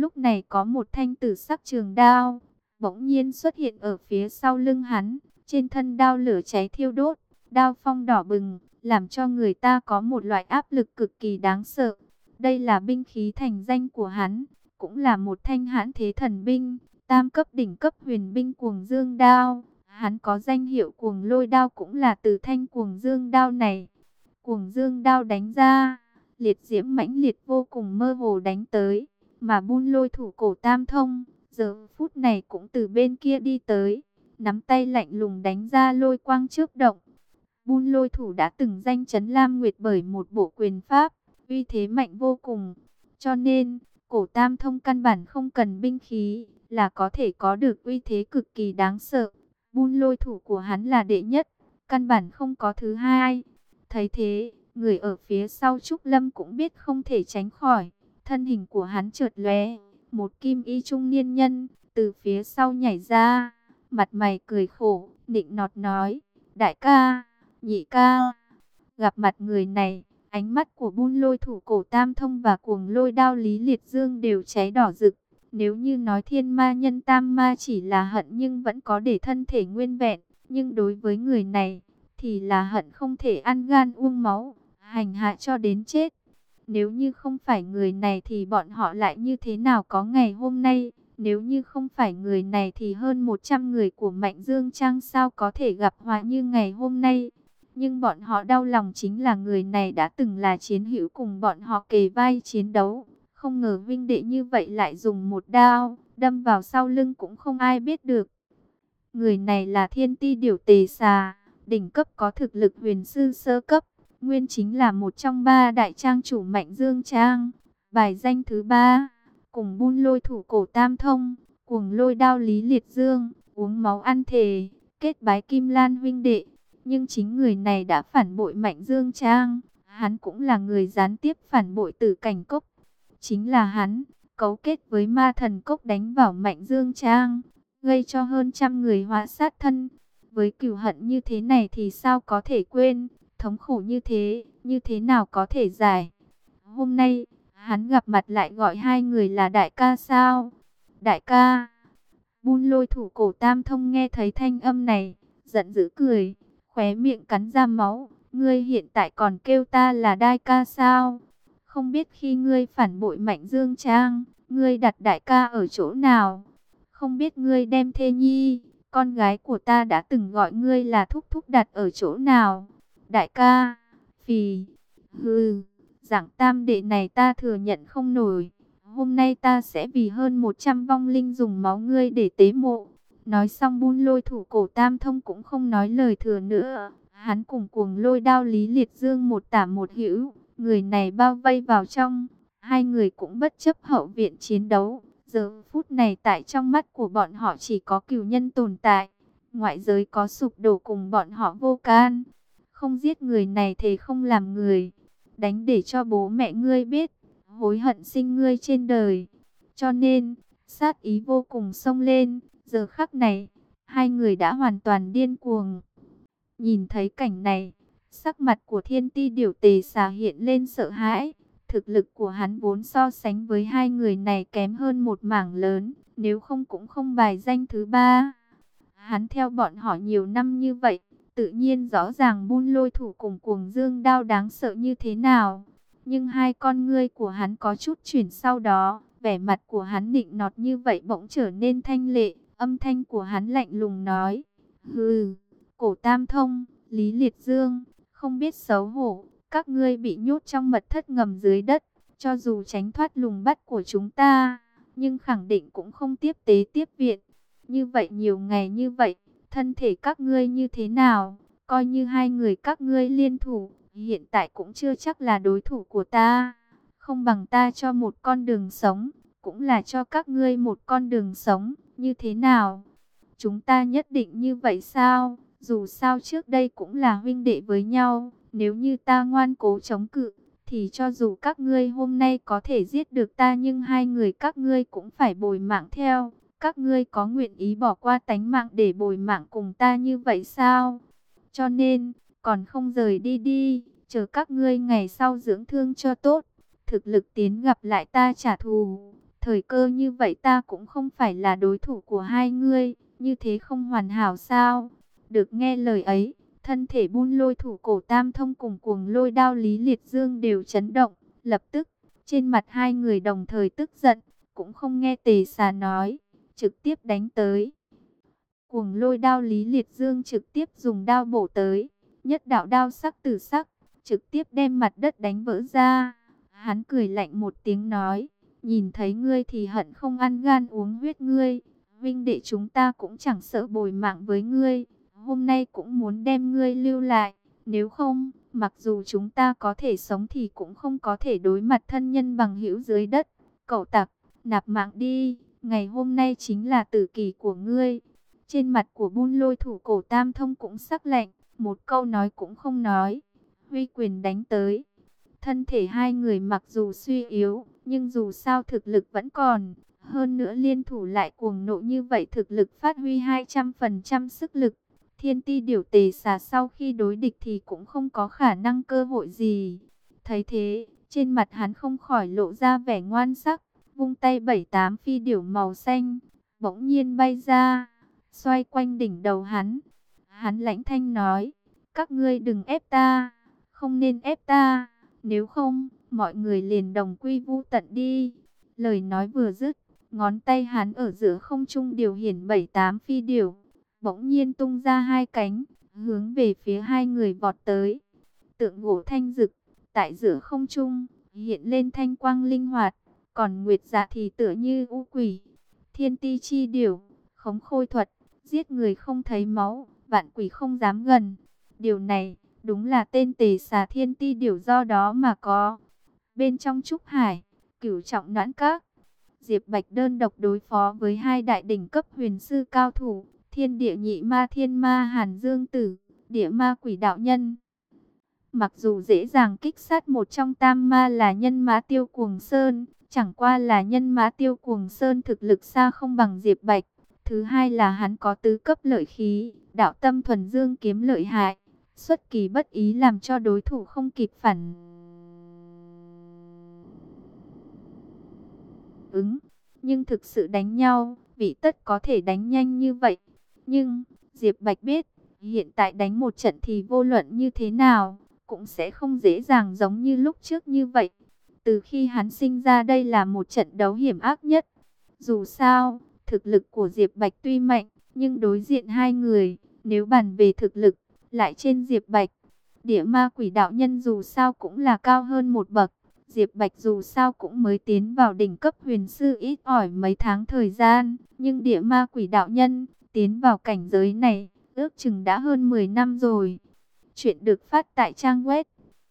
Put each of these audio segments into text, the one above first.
Lúc này có một thanh tử sắc trường đao bỗng nhiên xuất hiện ở phía sau lưng hắn, trên thân đao lửa cháy thiêu đốt, đao phong đỏ bừng, làm cho người ta có một loại áp lực cực kỳ đáng sợ. Đây là binh khí thành danh của hắn, cũng là một thanh hãn thế thần binh, tam cấp đỉnh cấp huyền binh Cuồng Dương đao. Hắn có danh hiệu Cuồng Lôi đao cũng là từ thanh Cuồng Dương đao này. Cuồng Dương đao đánh ra, liệt diễm mãnh liệt vô cùng mơ hồ đánh tới, mà Bun Lôi thủ cổ Tam Thông giờ phút này cũng từ bên kia đi tới, nắm tay lạnh lùng đánh ra lôi quang chớp động. Bun Lôi thủ đã từng danh chấn Lam Nguyệt bởi một bộ quyền pháp, uy thế mạnh vô cùng, cho nên cổ Tam Thông căn bản không cần binh khí là có thể có được uy thế cực kỳ đáng sợ. Bun Lôi thủ của hắn là đệ nhất, căn bản không có thứ hai. Thấy thế, người ở phía sau Trúc Lâm cũng biết không thể tránh khỏi, thân hình của hắn chợt lóe, một kim y trung niên nhân từ phía sau nhảy ra, mặt mày cười khổ, nịnh nọt nói: "Đại ca, nhị ca." Gặp mặt người này, ánh mắt của Bun Lôi thủ cổ Tam Thông và Cuồng Lôi đao Lý Liệt Dương đều cháy đỏ rực. Nếu như nói thiên ma nhân tam ma chỉ là hận nhưng vẫn có để thân thể nguyên vẹn, nhưng đối với người này thì là hận không thể ăn gan uống máu, hành hạ cho đến chết. Nếu như không phải người này thì bọn họ lại như thế nào có ngày hôm nay? Nếu như không phải người này thì hơn 100 người của Mạnh Dương Trang sao có thể gặp họa như ngày hôm nay? Nhưng bọn họ đau lòng chính là người này đã từng là chiến hữu cùng bọn họ kề vai chiến đấu. Không ngờ vinh đệ như vậy lại dùng một đao đâm vào sau lưng cũng không ai biết được. Người này là Thiên Ti Điểu Tề Xà, đỉnh cấp có thực lực huyền sư sơ cấp, nguyên chính là một trong ba đại trang chủ Mạnh Dương Trang, bài danh thứ ba, cùng Bun Lôi thủ cổ Tam Thông, Cuồng Lôi đao Lý Liệt Dương, uống máu ăn thề, kết bái Kim Lan huynh đệ. Nhưng chính người này đã phản bội Mạnh Dương Trang, hắn cũng là người gián tiếp phản bội Tử Cảnh Cốc. Chính là hắn, cấu kết với Ma Thần Cốc đánh vào Mạnh Dương Trang, gây cho hơn trăm người hóa sát thân. Với cừu hận như thế này thì sao có thể quên, thống khổ như thế nào có thể giải. Hôm nay, hắn gặp mặt lại gọi hai người là đại ca sao? Đại ca. Bun Lôi thủ cổ Tam Thông nghe thấy thanh âm này, giận dữ cười, khóe miệng cắn ra máu. Ngươi hiện tại còn kêu ta là đại ca sao? Không biết khi ngươi phản bội Mạnh Dương Trang, ngươi đặt đại ca ở chỗ nào? Không biết ngươi đem Thê Nhi, con gái của ta đã từng gọi ngươi là thúc thúc đặt ở chỗ nào? Đại ca, phì, hừ, dạng tam đệ này ta thừa nhận không nổi. Hôm nay ta sẽ vì hơn 100 vong linh dùng máu ngươi để tế mộ. Nói xong Bun Lôi thủ cổ Tam Thông cũng không nói lời thừa nữa. Hắn cùng Cuồng Lôi đao Lý Liệt Dương một tả một hữu, người này bao vây vào trong. Hai người cũng bất chấp hậu viện chiến đấu. Giờ phút này tại trong mắt của bọn họ chỉ có cừu nhân tồn tại. Ngoại giới có sụp đổ cùng bọn họ vô can. Không giết người này thì không làm người. Đánh để cho bố mẹ ngươi biết, hối hận sinh ngươi trên đời. Cho nên, sát ý vô cùng xông lên. Giờ khắc này, hai người đã hoàn toàn điên cuồng. Nhìn thấy cảnh này, sắc mặt của Thiên Ti Điểu Tề Xà hiện lên sợ hãi. Thực lực của hắn vốn so sánh với hai người này kém hơn một mảng lớn, nếu không cũng không bài danh thứ ba. Hắn theo bọn họ nhiều năm như vậy, tự nhiên rõ ràng Bun Lôi thủ cùng Cuồng Dương đao đáng sợ như thế nào. Nhưng hai con ngươi của hắn có chút chuyển sau đó, vẻ mặt của hắn nịnh nọt như vậy bỗng trở nên thanh lệ, âm thanh của hắn lạnh lùng nói: "Hừ, cổ Tam Thông, Lý Liệt Dương, không biết xấu hổ, các ngươi bị nhốt trong mật thất ngầm dưới đất, cho dù tránh thoát lùng bắt của chúng ta, nhưng khẳng định cũng không tiếp tế tiếp viện. Như vậy nhiều ngày như vậy, thân thể các ngươi như thế nào? Coi như hai người các ngươi liên thủ, hiện tại cũng chưa chắc là đối thủ của ta. Không bằng ta cho một con đường sống, cũng là cho các ngươi một con đường sống, như thế nào? Chúng ta nhất định như vậy sao? Dù sao trước đây cũng là huynh đệ với nhau, nếu như ta ngoan cố chống cự, thì cho dù các ngươi hôm nay có thể giết được ta nhưng hai người các ngươi cũng phải bồi mạng theo. Các ngươi có nguyện ý bỏ qua tánh mạng để bồi mạng cùng ta như vậy sao? Cho nên, còn không rời đi đi, chờ các ngươi ngày sau dưỡng thương cho tốt. Thực lực tiến gặp lại ta trả thù. Thời cơ như vậy ta cũng không phải là đối thủ của hai ngươi, như thế không hoàn hảo sao? Được nghe lời ấy, thân thể Buôn Lôi thủ cổ Tam Thông cùng Cuồng Lôi đao Lý Liệt Dương đều chấn động, lập tức, trên mặt hai người đồng thời tức giận, cũng không nghe Tề Xà nói, trực tiếp đánh tới. Cuồng Lôi đao Lý Liệt Dương trực tiếp dùng đao bổ tới, nhất đạo đao sắc tử sắc, trực tiếp đem mặt đất đánh vỡ ra. Hắn cười lạnh một tiếng nói, nhìn thấy ngươi thì hận không ăn gan uống huyết ngươi, huynh đệ chúng ta cũng chẳng sợ bồi mạng với ngươi, hôm nay cũng muốn đem ngươi lưu lại, nếu không, mặc dù chúng ta có thể sống thì cũng không có thể đối mặt thân nhân bằng hữu dưới đất. Cậu tặc, nạp mạng đi, ngày hôm nay chính là tử kỳ của ngươi. Trên mặt của Buôn Lôi thủ cổ Tam Thông cũng sắc lạnh, một câu nói cũng không nói, huy quyền đánh tới. Thân thể hai người mặc dù suy yếu, nhưng dù sao thực lực vẫn còn. Hơn nữa liên thủ lại cuồng nộ như vậy, thực lực phát huy 200% sức lực. Thiên ti điểu Tề Xà sau khi đối địch thì cũng không có khả năng cơ hội gì. Thấy thế, trên mặt hắn không khỏi lộ ra vẻ ngoan sắc, vung tay 7-8 phi điểu màu xanh, bỗng nhiên bay ra, xoay quanh đỉnh đầu hắn. Hắn lãnh thanh nói, các ngươi đừng ép ta, không nên ép ta, nếu không, mọi người liền đồng quy vu tận đi. Lời nói vừa dứt, ngón tay hắn ở giữa không trung điều khiển 7-8 phi điểu, bỗng nhiên tung ra hai cánh, hướng về phía hai người vọt tới. Tượng gỗ thanh dực, tại giữa không trung, hiện lên thanh quang linh hoạt, còn Nguyệt Dạ thì tựa như u quỷ. Thiên ti chi điểu, khống khôi thuật, giết người không thấy máu, vạn quỷ không dám gần. Điều này, đúng là tên Tề Xà Thiên ti điểu do đó mà có. Bên trong trúc hải, Cửu Trọng Noãn Các, Diệp Bạch đơn độc đối phó với hai đại đỉnh cấp huyền sư cao thủ, Thiên Địa Nhị Ma Thiên Ma Hàn Dương Tử, Địa Ma Quỷ Đạo Nhân. Mặc dù dễ dàng kích sát một trong tam ma là Nhân Mã Tiêu Cuồng Sơn, chẳng qua là Nhân Mã Tiêu Cuồng Sơn thực lực xa không bằng Diệp Bạch. Thứ hai là hắn có tứ cấp lợi khí, đạo tâm thuần dương kiếm lợi hại, xuất kỳ bất ý làm cho đối thủ không kịp phản ứng. Nhưng thực sự đánh nhau, vị tất có thể đánh nhanh như vậy. Nhưng, Diệp Bạch biết, hiện tại đánh một trận thì vô luận như thế nào, cũng sẽ không dễ dàng giống như lúc trước như vậy. Từ khi hắn sinh ra đây là một trận đấu hiểm ác nhất. Dù sao, thực lực của Diệp Bạch tuy mạnh, nhưng đối diện hai người, nếu bàn về thực lực, lại trên Diệp Bạch. Địa Ma Quỷ Đạo Nhân dù sao cũng là cao hơn một bậc. Diệp Bạch dù sao cũng mới tiến vào đỉnh cấp huyền sư ít ỏi mấy tháng thời gian. Nhưng Địa Ma Quỷ Đạo Nhân tiến vào cảnh giới này, ước chừng đã hơn 10 năm rồi. Chuyện được phát tại trang web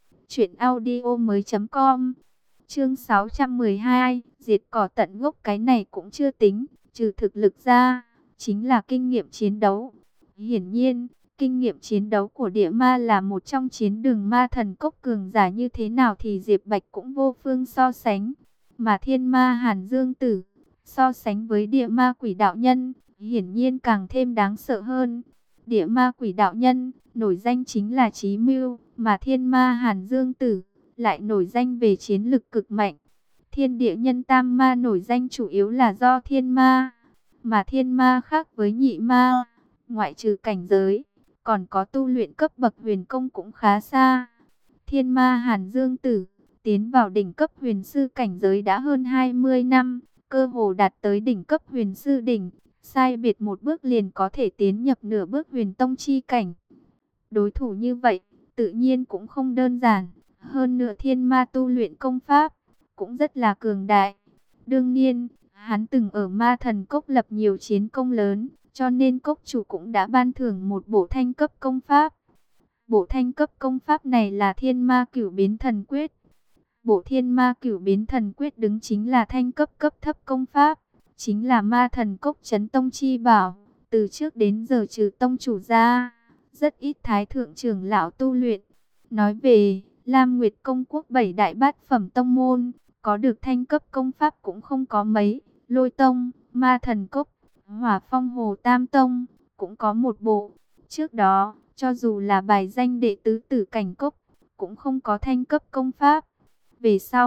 truyệnaudiomoi.com. Chương 612, diệt cỏ tận gốc. Cái này cũng chưa tính, trừ thực lực ra, chính là kinh nghiệm chiến đấu. Hiển nhiên, kinh nghiệm chiến đấu của địa ma là một trong chiến đường ma thần cốc cường giả như thế nào thì Diệp Bạch cũng vô phương so sánh. Mà thiên ma Hàn Dương Tử, so sánh với địa ma Quỷ Đạo Nhân, hiển nhiên càng thêm đáng sợ hơn. Địa ma Quỷ Đạo Nhân, nổi danh chính là chí mưu, mà thiên ma Hàn Dương Tử, lại nổi danh về chiến lực cực mạnh. Thiên địa nhân tam ma nổi danh chủ yếu là do thiên ma, mà thiên ma khác với nhị ma, ngoại trừ cảnh giới, còn có tu luyện cấp bậc huyền công cũng khá xa. Thiên ma Hàn Dương Tử, tiến vào đỉnh cấp huyền sư cảnh giới đã hơn 20 năm, cơ hồ đạt tới đỉnh cấp huyền sư đỉnh, sai biệt một bước liền có thể tiến nhập nửa bước huyền tông chi cảnh. Đối thủ như vậy, tự nhiên cũng không đơn giản. Hơn nữa thiên ma tu luyện công pháp, cũng rất là cường đại. Đương nhiên, hắn từng ở ma thần cốc lập nhiều chiến công lớn, cho nên cốc chủ cũng đã ban thưởng một bộ thanh cấp công pháp. Bộ thanh cấp công pháp này là Thiên Ma Cửu Biến Thần Quyết. Bộ Thiên Ma Cửu Biến Thần Quyết đứng chính là thanh cấp cấp thấp công pháp, chính là ma thần cốc chấn tông chi bảo. Từ trước đến giờ trừ tông chủ ra, rất ít thái thượng trưởng lão tu luyện. Nói về Lam Nguyệt Công Quốc 7 đại bát phẩm tông môn, có được thanh cấp công pháp cũng không có mấy. Lôi Tông, Ma Thần Cốc, Hỏa Phong Hồ Tam Tông cũng có một bộ. Trước đó, cho dù là bài danh đệ tứ Tử Cảnh Cốc, cũng không có thanh cấp công pháp. Về sau,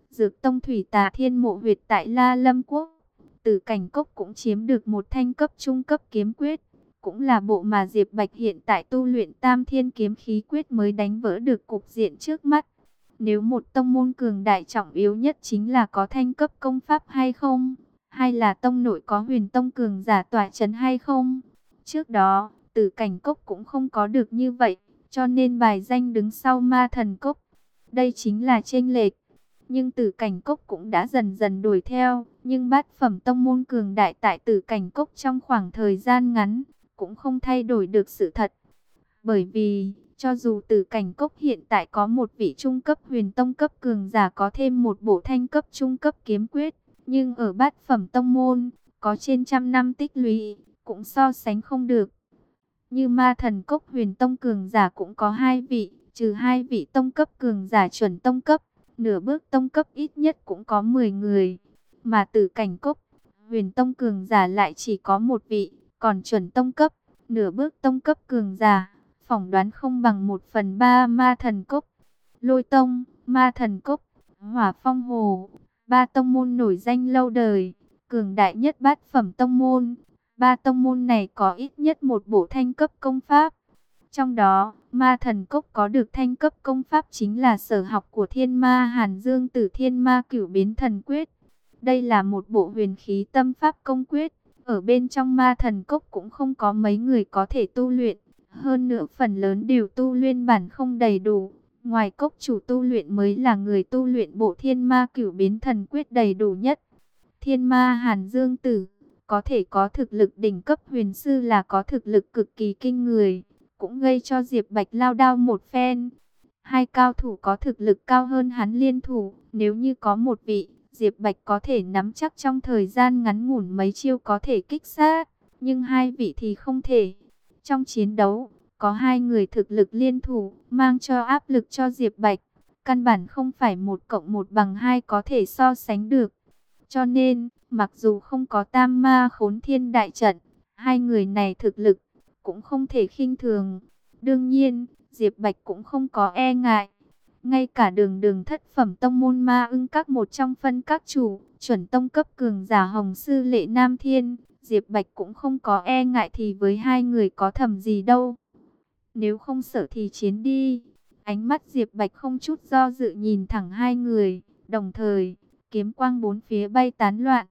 Dược tông thủy tà thiên mộ huyệt tại La Lâm Quốc. Tử Cảnh Cốc cũng chiếm được một thanh cấp trung cấp kiếm quyết. Cũng là bộ mà Diệp Bạch hiện tại tu luyện Tam Thiên Kiếm Khí Quyết mới đánh vỡ được cục diện trước mắt. Nếu một tông môn cường đại trọng yếu nhất chính là có thanh cấp công pháp hay không? Hay là tông nội có huyền tông cường giả tọa chấn hay không? Trước đó, Tử Cảnh Cốc cũng không có được như vậy, cho nên bài danh đứng sau Ma Thần Cốc. Đây chính là chênh lệch. Nhưng Tử Cảnh Cốc cũng đã dần dần đuổi theo, nhưng bát phẩm tông môn cường đại tại Tử Cảnh Cốc trong khoảng thời gian ngắn cũng không thay đổi được sự thật. Bởi vì, cho dù Tử Cảnh Cốc hiện tại có một vị trung cấp huyền tông cấp cường giả có thêm một bộ thanh cấp trung cấp kiếm quyết, nhưng ở bát phẩm tông môn, có trên trăm năm tích lũy, cũng so sánh không được. Như Ma Thần Cốc huyền tông cường giả cũng có 2 vị, trừ 2 vị tông cấp cường giả chuẩn tông cấp, nửa bước tông cấp ít nhất cũng có 10 người. Mà Tử Cảnh Cốc, huyền tông cường giả lại chỉ có 1 vị, còn chuẩn tông cấp, nửa bước tông cấp cường giả, phỏng đoán không bằng 1/3 Ma Thần Cốc. Lôi Tông, Ma Thần Cốc, Hỏa Phong Hồ, 3 tông môn nổi danh lâu đời, cường đại nhất bát phẩm tông môn. 3 tông môn này có ít nhất một bộ thanh cấp công pháp. Trong đó, Ma Thần Cốc có được thanh cấp công pháp chính là sở học của Thiên Ma Hàn Dương Tử Thiên Ma Cửu Biến Thần Quyết. Đây là một bộ huyền khí tâm pháp công quyết. Ở bên trong Ma Thần Cốc cũng không có mấy người có thể tu luyện. Hơn nữa phần lớn đều tu luyện bản không đầy đủ. Ngoài cốc chủ tu luyện mới là người tu luyện bộ Thiên Ma Cửu Biến Thần Quyết đầy đủ nhất. Thiên Ma Hàn Dương Tử có thể có thực lực đỉnh cấp huyền sư là có thực lực cực kỳ kinh người, cũng gây cho Diệp Bạch lao đao một phen. 2 cao thủ có thực lực cao hơn hắn liên thủ, nếu như có một vị, Diệp Bạch có thể nắm chắc trong thời gian ngắn ngủn mấy chiêu có thể kích sát, nhưng 2 vị thì không thể. Trong chiến đấu, có 2 người thực lực liên thủ, mang cho áp lực cho Diệp Bạch, căn bản không phải 1 cộng 1 bằng 2 có thể so sánh được. Cho nên, mặc dù không có Tam Ma Khốn Thiên đại trận, 2 người này thực lực cũng không thể khinh thường. Đương nhiên, Diệp Bạch cũng không có e ngại. Ngay cả đường thất phẩm tông môn Ma Ưng Các một trong phân các chủ, chuẩn tông cấp cường giả Hồng Sư Lệ Nam Thiên, Diệp Bạch cũng không có e ngại thì với 2 người có thầm gì đâu. Nếu không sợ thì chiến đi. Ánh mắt Diệp Bạch không chút do dự nhìn thẳng 2 người, đồng thời kiếm quang bốn phía bay tán loạn,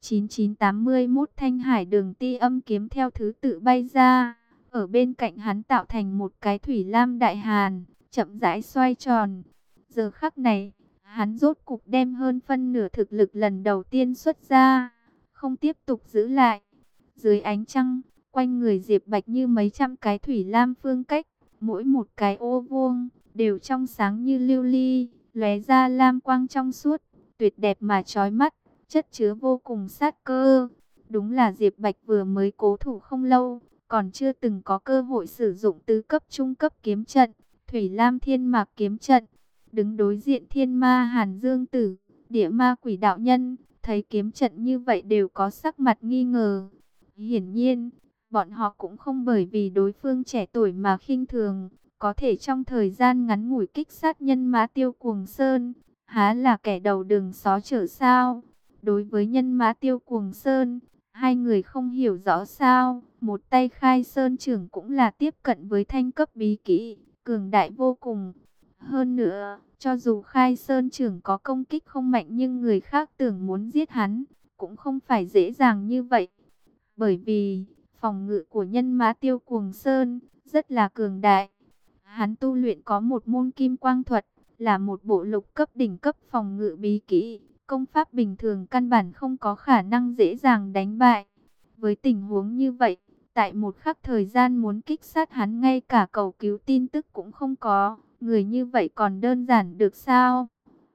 9981 thanh hải đường ti âm kiếm theo thứ tự bay ra. Ở bên cạnh hắn tạo thành một cái thủy lam đại hàn, chậm rãi xoay tròn. Giờ khắc này, hắn rốt cục đem hơn phân nửa thực lực lần đầu tiên xuất ra, không tiếp tục giữ lại. Dưới ánh trăng, quanh người Diệp Bạch như mấy trăm cái thủy lam phương cách, mỗi một cái ô vuông đều trong sáng như lưu ly, lóe ra lam quang trong suốt, tuyệt đẹp mà chói mắt, chất chứa vô cùng sát cơ. Đúng là Diệp Bạch vừa mới cố thủ không lâu, còn chưa từng có cơ hội sử dụng tứ cấp trung cấp kiếm trận, Thủy Lam Thiên Mạc kiếm trận. Đứng đối diện Thiên Ma Hàn Dương Tử, Địa Ma Quỷ đạo nhân, thấy kiếm trận như vậy đều có sắc mặt nghi ngờ. Hiển nhiên, bọn họ cũng không bởi vì đối phương trẻ tuổi mà khinh thường, có thể trong thời gian ngắn ngủi kích sát Nhân Mã Tiêu Cuồng Sơn, há là kẻ đầu đường xó chợ sao? Đối với Nhân Mã Tiêu Cuồng Sơn, 2 người không hiểu rõ sao, một tay Khai Sơn trưởng cũng là tiếp cận với thanh cấp bí kỹ, cường đại vô cùng. Hơn nữa, cho dù Khai Sơn trưởng có công kích không mạnh nhưng người khác tưởng muốn giết hắn, cũng không phải dễ dàng như vậy. Bởi vì, phòng ngự của Nhân Mã Tiêu Cuồng Sơn rất là cường đại. Hắn tu luyện có một môn kim quang thuật, là một bộ lục cấp đỉnh cấp phòng ngự bí kỹ, công pháp bình thường căn bản không có khả năng dễ dàng đánh bại. Với tình huống như vậy, tại một khắc thời gian muốn kích sát hắn ngay cả cầu cứu tin tức cũng không có, người như vậy còn đơn giản được sao?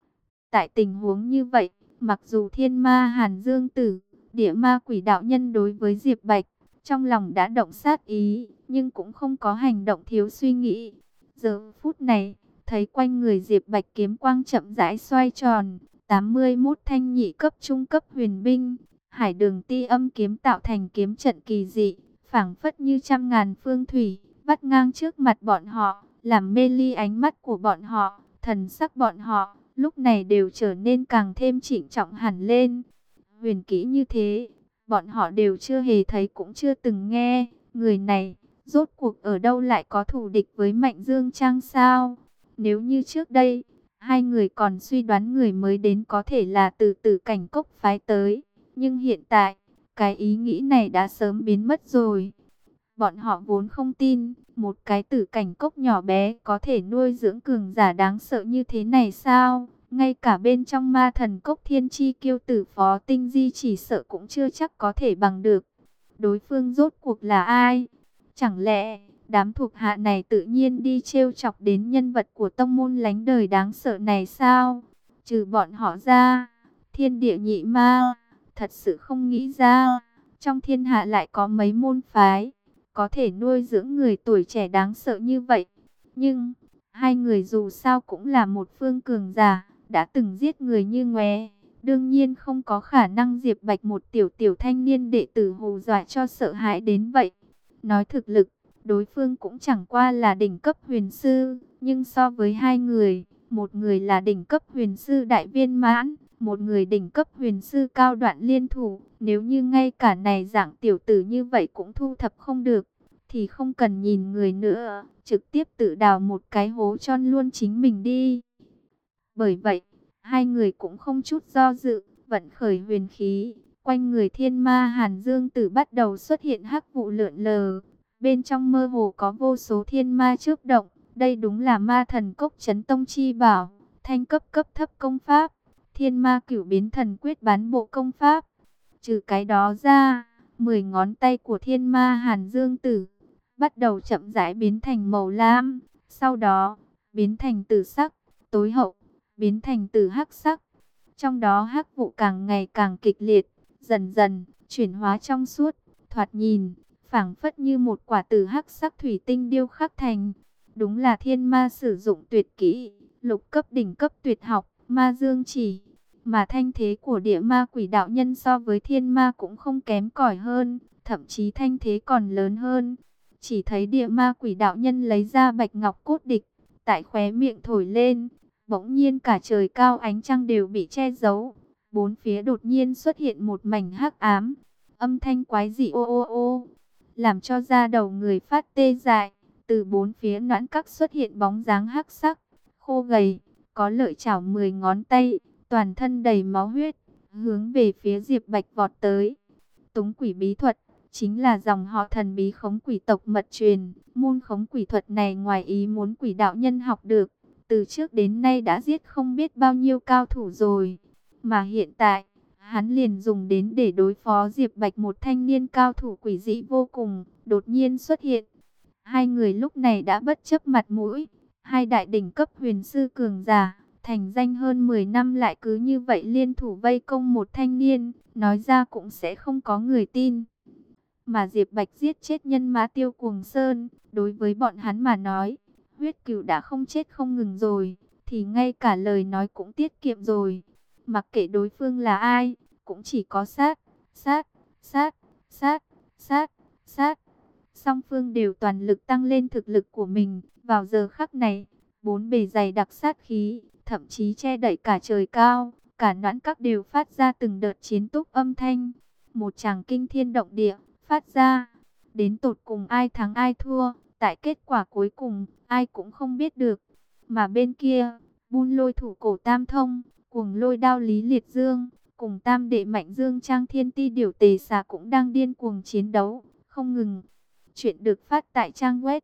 Tại tình huống như vậy, mặc dù Thiên Ma Hàn Dương Tử, Địa Ma Quỷ đạo nhân đối với Diệp Bạch, trong lòng đã động sát ý, nhưng cũng không có hành động thiếu suy nghĩ. Giờ phút này, thấy quanh người Diệp Bạch kiếm quang chậm rãi xoay tròn, 81 thanh nhị cấp trung cấp huyền binh, hải đường ti âm kiếm tạo thành kiếm trận kỳ dị, phảng phất như trăm ngàn phương thủy, vắt ngang trước mặt bọn họ, làm mê ly ánh mắt của bọn họ, thần sắc bọn họ, lúc này đều trở nên càng thêm trịnh trọng hẳn lên. Huyền kỹ như thế, bọn họ đều chưa hề thấy cũng chưa từng nghe. Người này, rốt cuộc ở đâu lại có thù địch với Mạnh Dương Trang sao? Nếu như trước đây, hai người còn suy đoán người mới đến có thể là từ Tử Cảnh Cốc phái tới. Nhưng hiện tại, cái ý nghĩ này đã sớm biến mất rồi. Bọn họ vốn không tin, một cái Tử Cảnh Cốc nhỏ bé có thể nuôi dưỡng cường giả đáng sợ như thế này sao? Ngay cả bên trong Ma Thần Cốc Thiên Chi Kiêu Tử Phó Tinh Di chỉ sợ cũng chưa chắc có thể bằng được. Đối phương rốt cuộc là ai? Chẳng lẽ đám thuộc hạ này tự nhiên đi trêu chọc đến nhân vật của tông môn lánh đời đáng sợ này sao? Trừ bọn họ ra, thiên địa nhị ma, thật sự không nghĩ ra, trong thiên hạ lại có mấy môn phái có thể nuôi dưỡng người tuổi trẻ đáng sợ như vậy. Nhưng hai người dù sao cũng là một phương cường giả, đã từng giết người như ngoé. Đương nhiên không có khả năng Diệp Bạch một tiểu tiểu thanh niên đệ tử hù dọa cho sợ hãi đến vậy. Nói thực lực, đối phương cũng chẳng qua là đỉnh cấp huyền sư, nhưng so với hai người, một người là đỉnh cấp huyền sư đại viên mãn, một người đỉnh cấp huyền sư cao đoạn liên thủ, nếu như ngay cả này dạng tiểu tử như vậy cũng thu thập không được, thì không cần nhìn người nữa, trực tiếp tự đào một cái hố chôn luôn chính mình đi. Bởi vậy, hai người cũng không chút do dự, vận khởi huyền khí, quanh người thiên ma Hàn Dương Tử bắt đầu xuất hiện hắc vụ lượn lờ. Bên trong mơ hồ có vô số thiên ma chớp động, đây đúng là Ma Thần Cốc Chấn Tông chi bảo, thanh cấp cấp thấp công pháp, Thiên Ma Cửu Biến Thần Quyết bán bộ công pháp. Trừ cái đó ra, 10 ngón tay của thiên ma Hàn Dương Tử bắt đầu chậm rãi biến thành màu lam, sau đó biến thành tử sắc, tối hậu, biến thành tử hắc sắc. Trong đó hắc vụ càng ngày càng kịch liệt, dần dần chuyển hóa trong suốt, thoạt nhìn phảng phất như một quả tử hắc sắc thủy tinh điêu khắc thành. Đúng là thiên ma sử dụng tuyệt kỹ, lục cấp đỉnh cấp tuyệt học, Ma Dương Chỉ. Mà thanh thế của địa ma quỷ đạo nhân so với thiên ma cũng không kém cỏi hơn, thậm chí thanh thế còn lớn hơn. Chỉ thấy địa ma quỷ đạo nhân lấy ra bạch ngọc cốt địch, tại khóe miệng thổi lên, bỗng nhiên cả trời cao ánh trăng đều bị che giấu. Bốn phía đột nhiên xuất hiện một mảnh hắc ám, âm thanh quái dị ô ô ô, làm cho da đầu người phát tê dại. Từ bốn phía noãn các xuất hiện bóng dáng hắc sắc, khô gầy, có lợi chảo 10 ngón tay, toàn thân đầy máu huyết, hướng về phía Diệp Bạch vọt tới. Túng quỷ bí thuật chính là dòng họ thần bí khống quỷ tộc mật truyền. Môn khống quỷ thuật này ngoài ý muốn quỷ đạo nhân học được, từ trước đến nay đã giết không biết bao nhiêu cao thủ rồi. Mà hiện tại, hắn liền dùng đến để đối phó Diệp Bạch, một thanh niên cao thủ quỷ dị vô cùng, đột nhiên xuất hiện. Hai người lúc này đã bất chấp mặt mũi, hai đại đỉnh cấp huyền sư cường giả, thành danh hơn 10 năm lại cứ như vậy liên thủ vây công một thanh niên, nói ra cũng sẽ không có người tin. Mà Diệp Bạch giết chết nhân mã Tiêu Cuồng Sơn, đối với bọn hắn mà nói, huyết cừu đã không chết không ngừng rồi, thì ngay cả lời nói cũng tiết kiệm rồi. Mặc kệ đối phương là ai, cũng chỉ có sát, sát, sát, sát, sát, sát. Song phương đều toàn lực tăng lên thực lực của mình. Vào giờ khắc này, bốn bề dày đặc sát khí, thậm chí che đậy cả trời cao, cả noãn các đều phát ra từng đợt chiến túc âm thanh. Một tràng kinh thiên động địa phát ra. Đến tột cùng ai thắng ai thua, tại kết quả cuối cùng, ai cũng không biết được. Mà bên kia, Bun Lôi thủ cổ Tam Thông, Cuồng Lôi đao Lý Liệt Dương, cùng tam đệ Mạnh Dương Trang Thiên Ti Điểu Tề Xà cũng đang điên cuồng chiến đấu, không ngừng. Chuyện được phát tại trang web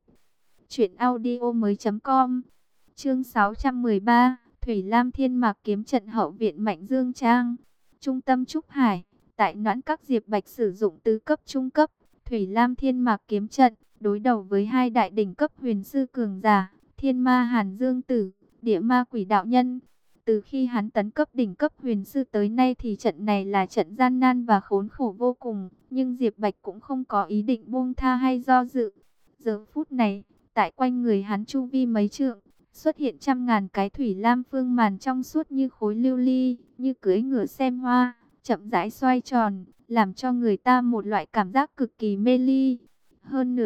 truyệnaudiomoi.com. Chương 613, Thủy Lam Thiên Mạc kiếm trận hậu viện Mạnh Dương Trang. Trung tâm Trúc Hải, tại noãn các Diệp Bạch sử dụng tứ cấp trung cấp Thủy Lam Thiên Mạc kiếm trận, đối đầu với hai đại đỉnh cấp huyền sư cường giả, Thiên Ma Hàn Dương Tử, Địa Ma Quỷ Đạo Nhân. Từ khi hắn tấn cấp đỉnh cấp huyền sư tới nay thì trận này là trận gian nan và khốn khổ vô cùng, nhưng Diệp Bạch cũng không có ý định buông tha hay do dự. Giờ phút này, tại quanh người hắn chu vi mấy trượng, xuất hiện trăm ngàn cái thủy lam phương màn trong suốt như khối lưu ly, như cưỡi ngựa xem hoa, chậm rãi xoay tròn, làm cho người ta một loại cảm giác cực kỳ mê ly. Hơn nữa,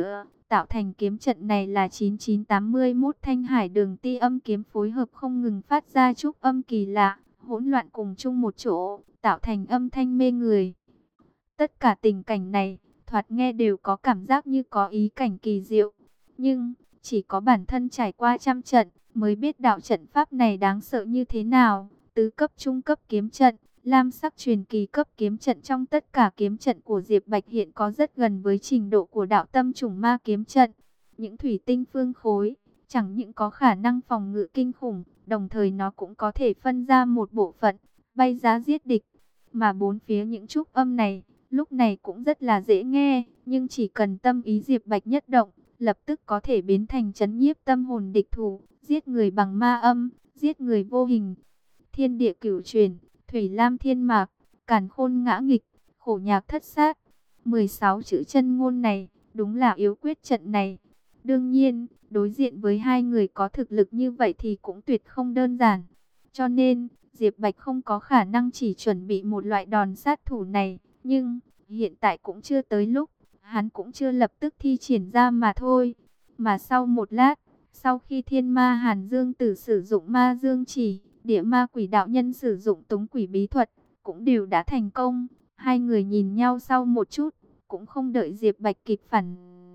Tạo thành kiếm trận này là 9981 thanh hải đường ti âm kiếm phối hợp không ngừng phát ra trúc âm kỳ lạ, hỗn loạn cùng chung một chỗ, tạo thành âm thanh mê người. Tất cả tình cảnh này, thoạt nghe đều có cảm giác như có ý cảnh kỳ diệu. Nhưng, chỉ có bản thân trải qua trăm trận, mới biết đạo trận pháp này đáng sợ như thế nào. Tứ cấp trung cấp kiếm trận, lam sắc truyền kỳ cấp kiếm trận trong tất cả kiếm trận của Diệp Bạch hiện có rất gần với trình độ của đạo tâm trùng ma kiếm trận. Những thủy tinh phương khối, chẳng những có khả năng phòng ngự kinh khủng, đồng thời nó cũng có thể phân ra một bộ phận, bay giá giết địch. Mà bốn phía những trúc âm này, lúc này cũng rất là dễ nghe, nhưng chỉ cần tâm ý Diệp Bạch nhất động, lập tức có thể biến thành trấn nhiếp tâm hồn địch thủ, giết người bằng ma âm, giết người vô hình. Thiên địa cửu truyền, thủy lam thiên mạc, càn khôn ngã nghịch, khổ nhạc thất sát. 16 chữ chân ngôn này, đúng là yếu quyết trận này. Đương nhiên, đối diện với hai người có thực lực như vậy thì cũng tuyệt không đơn giản. Cho nên, Diệp Bạch không có khả năng chỉ chuẩn bị một loại đòn sát thủ này. Nhưng, hiện tại cũng chưa tới lúc, hắn cũng chưa lập tức thi triển ra mà thôi. Mà sau một lát, sau khi thiên ma Hàn Dương Tử sử dụng ma dương chỉ, địa ma quỷ đạo nhân sử dụng túng quỷ bí thuật, cũng đều đã thành công. Hai người nhìn nhau sau một chút, cũng không đợi Diệp Bạch kịp phản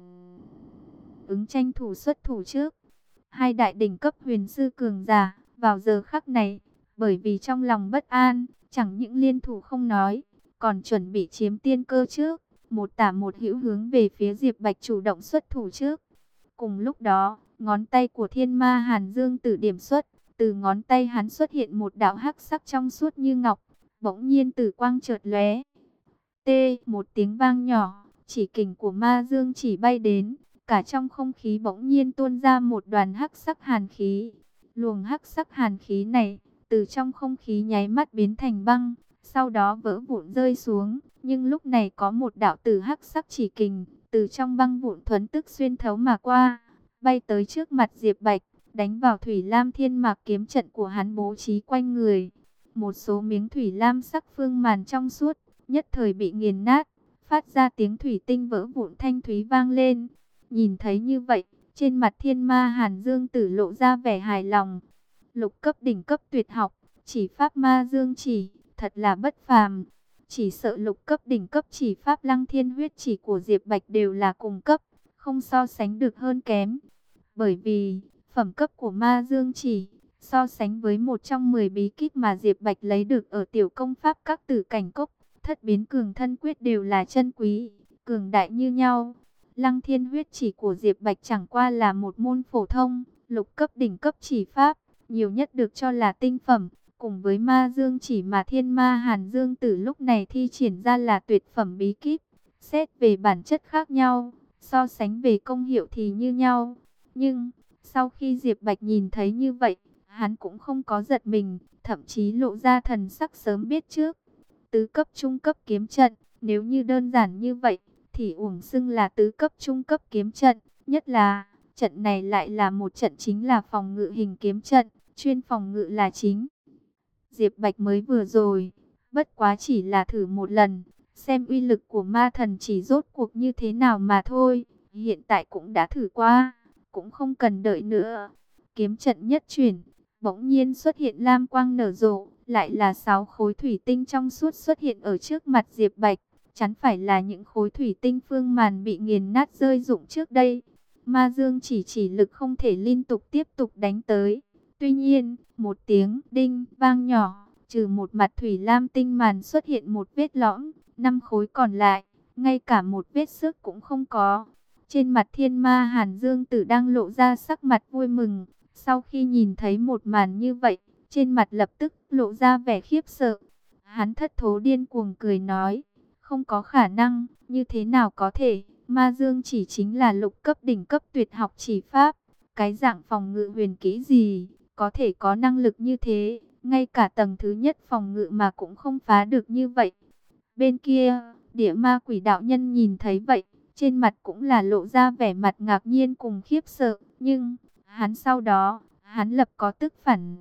ứng tranh thủ xuất thủ trước. Hai đại đỉnh cấp huyền sư cường giả, vào giờ khắc này, bởi vì trong lòng bất an, chẳng những liên thủ không nói, còn chuẩn bị chiếm tiên cơ trước. Một tả một hữu hướng về phía Diệp Bạch chủ động xuất thủ trước. Cùng lúc đó, ngón tay của thiên ma Hàn Dương Tử điểm xuất, từ ngón tay hắn xuất hiện một đạo hắc sắc trong suốt như ngọc, bỗng nhiên tử quang chợt lóe. T, một tiếng vang nhỏ, chỉ kình của ma dương chỉ bay đến, cả trong không khí bỗng nhiên tuôn ra một đoàn hắc sắc hàn khí. Luồng hắc sắc hàn khí này, từ trong không khí nháy mắt biến thành băng, sau đó vỡ vụn rơi xuống. Nhưng lúc này có một đạo tử hắc sắc chỉ kình, từ trong băng vụn thuấn tức xuyên thấu mà qua, bay tới trước mặt Diệp Bạch, đánh vào thủy lam thiên mạc kiếm trận của hắn bố trí quanh người. Một số miếng thủy lam sắc phương màn trong suốt, nhất thời bị nghiền nát, phát ra tiếng thủy tinh vỡ vụn thanh thúy vang lên. Nhìn thấy như vậy, trên mặt thiên ma Hàn Dương Tử lộ ra vẻ hài lòng. Lục cấp đỉnh cấp tuyệt học, chỉ pháp ma dương chỉ, thật là bất phàm. Chỉ sợ lục cấp đỉnh cấp chỉ pháp lăng thiên huyết chỉ của Diệp Bạch đều là cùng cấp, không so sánh được hơn kém. Bởi vì, phẩm cấp của ma dương chỉ, so sánh với một trong 10 bí kíp mà Diệp Bạch lấy được ở tiểu công pháp các tử cảnh cốc, thất biến cường thân quyết đều là chân quý, cường đại như nhau. Lăng thiên huyết chỉ của Diệp Bạch chẳng qua là một môn phổ thông, lục cấp đỉnh cấp chỉ pháp, nhiều nhất được cho là tinh phẩm, cùng với ma dương chỉ mà thiên ma Hàn Dương Tử lúc này thi triển ra là tuyệt phẩm bí kíp. Xét về bản chất khác nhau, so sánh về công hiệu thì như nhau. Nhưng, sau khi Diệp Bạch nhìn thấy như vậy, hắn cũng không có giật mình, thậm chí lộ ra thần sắc sớm biết trước. Tứ cấp trung cấp kiếm trận, nếu như đơn giản như vậy, thì uổng xưng là tứ cấp trung cấp kiếm trận. Nhất là, trận này lại là một trận chính là phòng ngự hình kiếm trận, chuyên phòng ngự là chính. Diệp Bạch mới vừa rồi, bất quá chỉ là thử một lần, xem uy lực của ma thần chỉ rốt cuộc như thế nào mà thôi. Hiện tại cũng đã thử qua, cũng không cần đợi nữa. Kiếm trận nhất chuyển, bỗng nhiên xuất hiện lam quang nở rộ, lại là 6 khối thủy tinh trong suốt xuất hiện ở trước mặt Diệp Bạch. Chắn phải là những khối thủy tinh phương màn bị nghiền nát rơi rụng trước đây. Ma dương chỉ lực không thể liên tục tiếp tục đánh tới. Tuy nhiên, một tiếng đinh vang nhỏ, trừ một mặt thủy lam tinh màn xuất hiện một vết lõm, 5 khối còn lại, ngay cả một vết xước cũng không có. Trên mặt thiên ma Hàn Dương Tử đang lộ ra sắc mặt vui mừng. Sau khi nhìn thấy một màn như vậy, trên mặt lập tức lộ ra vẻ khiếp sợ. Hắn thất thố điên cuồng cười nói, không có khả năng, như thế nào có thể, ma dương chỉ chính là lục cấp đỉnh cấp tuyệt học chỉ pháp. Cái dạng phòng ngự huyền kỹ gì, có thể có năng lực như thế, ngay cả tầng thứ nhất phòng ngự mà cũng không phá được như vậy. Bên kia, địa ma quỷ đạo nhân nhìn thấy vậy, trên mặt cũng là lộ ra vẻ mặt ngạc nhiên cùng khiếp sợ, nhưng hắn sau đó, hắn lập có tức phản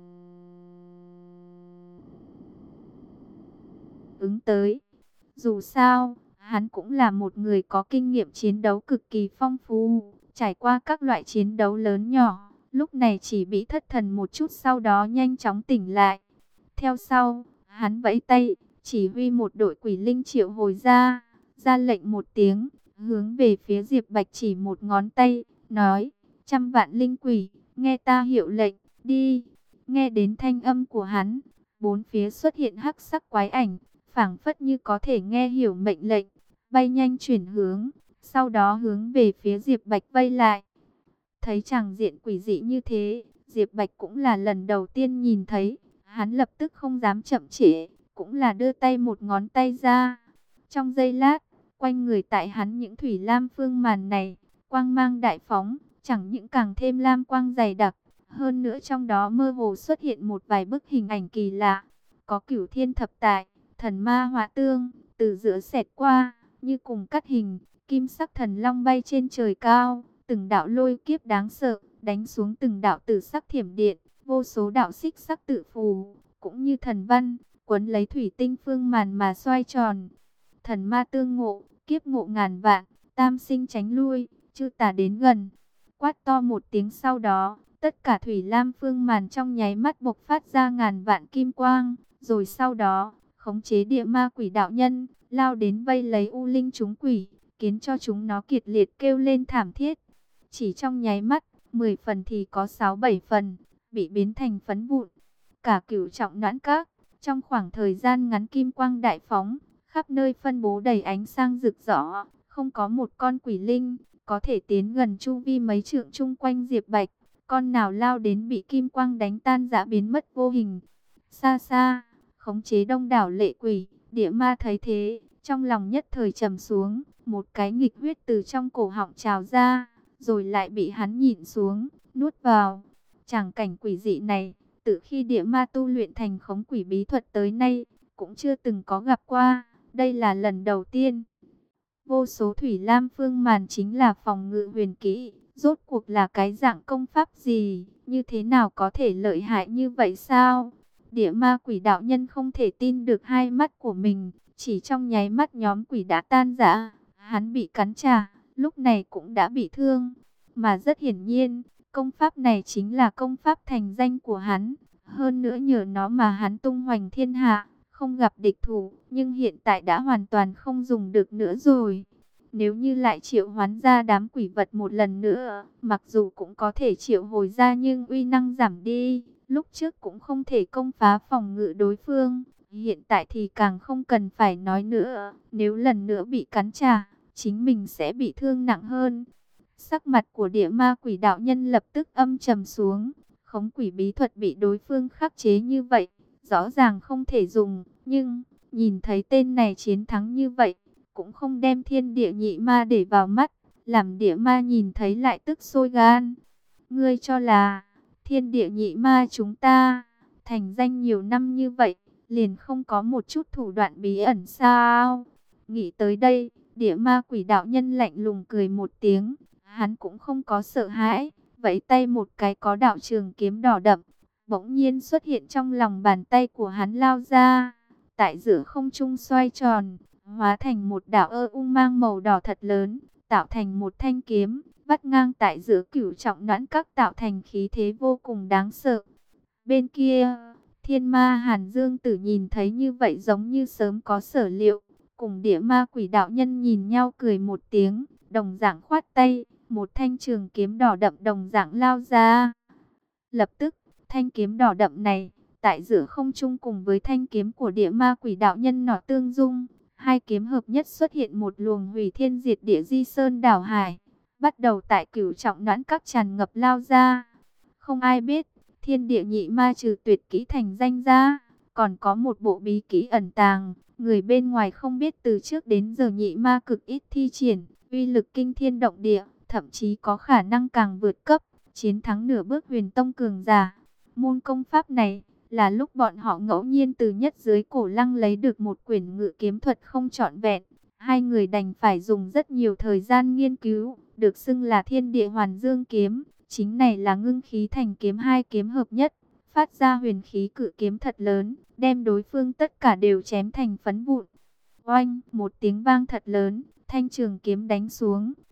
ứng tới. Dù sao, hắn cũng là một người có kinh nghiệm chiến đấu cực kỳ phong phú, trải qua các loại chiến đấu lớn nhỏ, lúc này chỉ bị thất thần một chút, sau đó nhanh chóng tỉnh lại. Theo sau, hắn vẫy tay, chỉ huy một đội quỷ linh triệu hồi ra lệnh một tiếng, hướng về phía Diệp Bạch chỉ một ngón tay, nói: trăm vạn linh quỷ, nghe ta hiệu lệnh, đi. Nghe đến thanh âm của hắn, bốn phía xuất hiện hắc sắc quái ảnh, phảng phất như có thể nghe hiểu mệnh lệnh, bay nhanh chuyển hướng, sau đó hướng về phía Diệp Bạch vây lại. Thấy tràng diện quỷ dị như thế, Diệp Bạch cũng là lần đầu tiên nhìn thấy, hắn lập tức không dám chậm trễ, cũng là đưa tay một ngón tay ra. Trong giây lát, quanh người tại hắn những thủy lam phương màn này, quang mang đại phóng, chẳng những càng thêm lam quang dày đặc, hơn nữa trong đó mơ hồ xuất hiện một vài bức hình ảnh kỳ lạ, có cửu thiên thập tại, thần ma hóa tương, từ giữa xẹt qua, như cùng cắt hình, kim sắc thần long bay trên trời cao, từng đạo lôi kiếp đáng sợ, đánh xuống từng đạo tử sắc thiểm điện, vô số đạo xích sắc tự phù, cũng như thần văn, quấn lấy thủy tinh phương màn mà xoay tròn. Thần ma tương ngộ, kiếp ngộ ngàn vạn, tam sinh tránh lui, chư tà đến gần. Quát to một tiếng, sau đó, tất cả thủy lam phương màn trong nháy mắt bộc phát ra ngàn vạn kim quang, rồi sau đó, khống chế địa ma quỷ đạo nhân, lao đến vây lấy u linh chúng quỷ, khiến cho chúng nó kiệt liệt kêu lên thảm thiết. Chỉ trong nháy mắt, 10 phần thì có 6-7 phần, bị biến thành phấn vụn. Cả Cửu Trọng Noãn Các, trong khoảng thời gian ngắn kim quang đại phóng, khắp nơi phân bố đầy ánh sáng rực rỡ, không có một con quỷ linh có thể tiến gần chu vi mấy trượng chung quanh Diệp Bạch, con nào lao đến bị kim quang đánh tan rã biến mất vô hình. Xa xa, khống chế đông đảo lệ quỷ, địa ma thấy thế, trong lòng nhất thời trầm xuống, một cái nghịch huyết từ trong cổ họng trào ra, rồi lại bị hắn nhịn xuống, nuốt vào. Tràng cảnh quỷ dị này, từ khi địa ma tu luyện thành khống quỷ bí thuật tới nay, cũng chưa từng có gặp qua, đây là lần đầu tiên. Vô số thủy lam phương màn chính là phòng ngự huyền kỹ, rốt cuộc là cái dạng công pháp gì, như thế nào có thể lợi hại như vậy sao? Địa ma quỷ đạo nhân không thể tin được hai mắt của mình, chỉ trong nháy mắt nhóm quỷ đã tan rã, hắn bị cắn trả, lúc này cũng đã bị thương, mà rất hiển nhiên, công pháp này chính là công pháp thành danh của hắn, hơn nữa nhờ nó mà hắn tung hoành thiên hạ, không gặp địch thủ, nhưng hiện tại đã hoàn toàn không dùng được nữa rồi. Nếu như lại triệu hoán ra đám quỷ vật một lần nữa, mặc dù cũng có thể triệu hồi ra nhưng uy năng giảm đi, lúc trước cũng không thể công phá phòng ngự đối phương, hiện tại thì càng không cần phải nói nữa, nếu lần nữa bị cắn trả, chính mình sẽ bị thương nặng hơn. Sắc mặt của địa ma quỷ đạo nhân lập tức âm trầm xuống, khống quỷ bí thuật bị đối phương khắc chế như vậy, rõ ràng không thể dùng, nhưng nhìn thấy tên này chiến thắng như vậy, cũng không đem thiên địa nhị ma để vào mắt, làm địa ma nhìn thấy lại tức sôi gan. Ngươi cho là thiên địa nhị ma chúng ta thành danh nhiều năm như vậy, liền không có một chút thủ đoạn bí ẩn sao? Nghĩ tới đây, địa ma quỷ đạo nhân lạnh lùng cười một tiếng, hắn cũng không có sợ hãi, vẫy tay một cái có đạo trường kiếm đỏ đậm, bỗng nhiên xuất hiện trong lòng bàn tay của hắn lao ra, tại giữa không trung xoay tròn, hóa thành một đạo mang màu đỏ thật lớn, tạo thành một thanh kiếm, vắt ngang tại giữa Cửu Trọng Noãn Các, tạo thành khí thế vô cùng đáng sợ. Bên kia, thiên ma Hàn Dương Tử nhìn thấy như vậy giống như sớm có sở liệu, cùng địa ma quỷ đạo nhân nhìn nhau cười một tiếng, đồng dạng khoát tay, một thanh trường kiếm đỏ đậm đồng dạng lao ra. Lập tức, thanh kiếm đỏ đậm này, tại giữa không trung cùng với thanh kiếm của địa ma quỷ đạo nhân nọ tương dung, hai kiếm hợp nhất xuất hiện một luồng hủy thiên diệt địa di sơn đảo hải, bắt đầu tại Cửu Trọng Noãn Các tràn ngập lao ra. Không ai biết, thiên địa nhị ma trừ tuyệt kỹ thành danh ra, còn có một bộ bí kỹ ẩn tàng, người bên ngoài không biết, từ trước đến giờ nhị ma cực ít thi triển, uy lực kinh thiên động địa, thậm chí có khả năng càng vượt cấp, chiến thắng nửa bước huyền tông cường giả. Môn công pháp này là lúc bọn họ ngẫu nhiên từ nhất dưới cổ lăng lấy được một quyển ngự kiếm thuật không trọn vẹn, hai người đành phải dùng rất nhiều thời gian nghiên cứu, được xưng là Thiên Địa Hoàn Dương kiếm, chính này là ngưng khí thành kiếm, hai kiếm hợp nhất, phát ra huyền khí cự kiếm thật lớn, đem đối phương tất cả đều chém thành phấn vụn. Oanh, một tiếng vang thật lớn, thanh trường kiếm đánh xuống,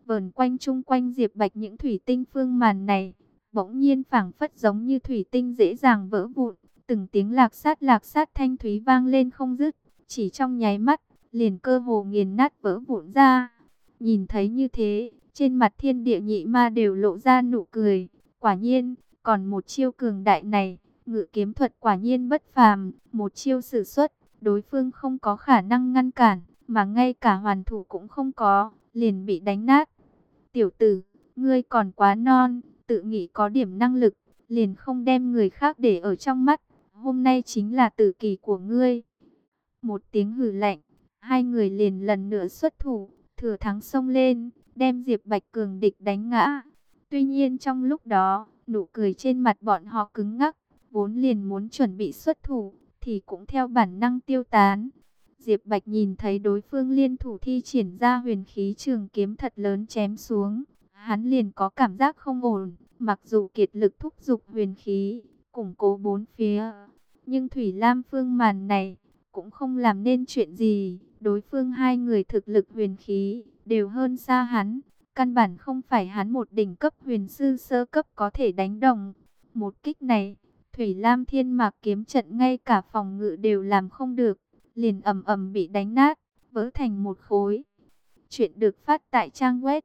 vờn quanh chung quanh Diệp Bạch những thủy tinh phương màn này, bỗng nhiên phảng phất giống như thủy tinh dễ dàng vỡ vụn, từng tiếng lạc sát thanh thúy vang lên không dứt, chỉ trong nháy mắt, liền cơ hồ nghiền nát vỡ vụn ra. Nhìn thấy như thế, trên mặt Thiên Địa Nhị Ma đều lộ ra nụ cười, quả nhiên, còn một chiêu cường đại này, ngự kiếm thuật quả nhiên bất phàm, một chiêu sử xuất, đối phương không có khả năng ngăn cản, mà ngay cả hoàn thủ cũng không có, liền bị đánh nát. Tiểu tử, ngươi còn quá non, tự nghĩ có điểm năng lực, liền không đem người khác để ở trong mắt, hôm nay chính là tử kỳ của ngươi. Một tiếng hừ lạnh, hai người liền lần nữa xuất thủ, thừa thắng xông lên, đem Diệp Bạch cường địch đánh ngã. Tuy nhiên trong lúc đó, nụ cười trên mặt bọn họ cứng ngắc, vốn liền muốn chuẩn bị xuất thủ, thì cũng theo bản năng tiêu tán. Diệp Bạch nhìn thấy đối phương liên thủ thi triển ra huyền khí trường kiếm thật lớn chém xuống, hắn liền có cảm giác không ổn, mặc dù kiệt lực thúc giục huyền khí, củng cố bốn phía, nhưng Thủy Lam phương màn này cũng không làm nên chuyện gì. Đối phương hai người thực lực huyền khí đều hơn xa hắn, căn bản không phải hắn một đỉnh cấp huyền sư sơ cấp có thể đánh đồng. Một kích này, Thủy Lam Thiên Mạc kiếm trận ngay cả phòng ngự đều làm không được, liền ầm ầm bị đánh nát, vỡ thành một khối. Chuyện được phát tại trang web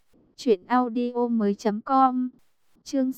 truyệnaudiomoi.com. Chương